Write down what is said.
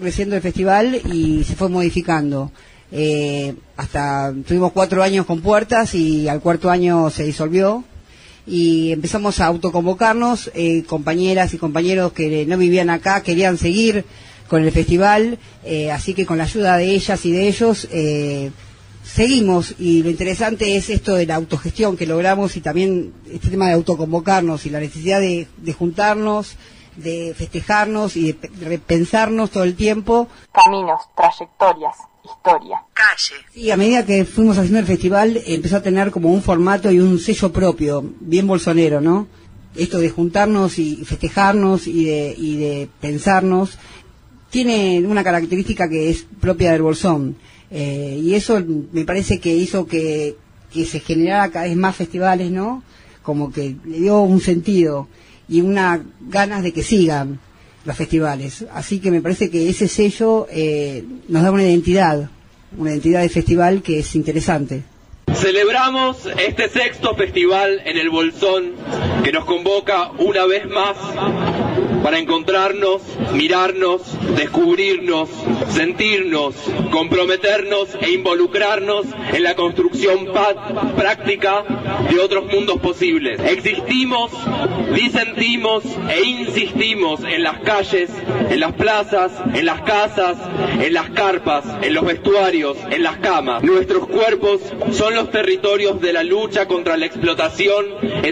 creciendo el festival y se fue modificando. Hasta tuvimos 4 años con puertas y al 4.º año se disolvió y empezamos a autoconvocarnos, compañeras y compañeros que no vivían acá querían seguir con el festival, así que con la ayuda de ellas y de ellos seguimos, y lo interesante es esto de la autogestión que logramos y también este tema de autoconvocarnos y la necesidad de juntarnos, de festejarnos y de repensarnos todo el tiempo. Caminos, trayectorias, historia, calle. Sí, a medida que fuimos haciendo el festival empezó a tener como un formato y un sello propio, bien bolsonero, ¿no? Esto de juntarnos y festejarnos y de pensarnos tiene una característica que es propia del Bolsón. Y eso me parece que hizo que se generara cada vez más festivales, ¿no? Como que le dio un sentido y una ganas de que sigan los festivales. Así que me parece que ese sello nos da una identidad de festival que es interesante. Celebramos este 6º festival en el Bolsón que nos convoca una vez más para encontrarnos, mirarnos, descubrirnos, sentirnos, comprometernos e involucrarnos en la construcción práctica de otros mundos posibles. Existimos, disentimos e insistimos en las calles, en las plazas, en las casas, en las carpas, en los vestuarios, en las camas. Nuestros cuerpos son los territorios de la lucha contra la explotación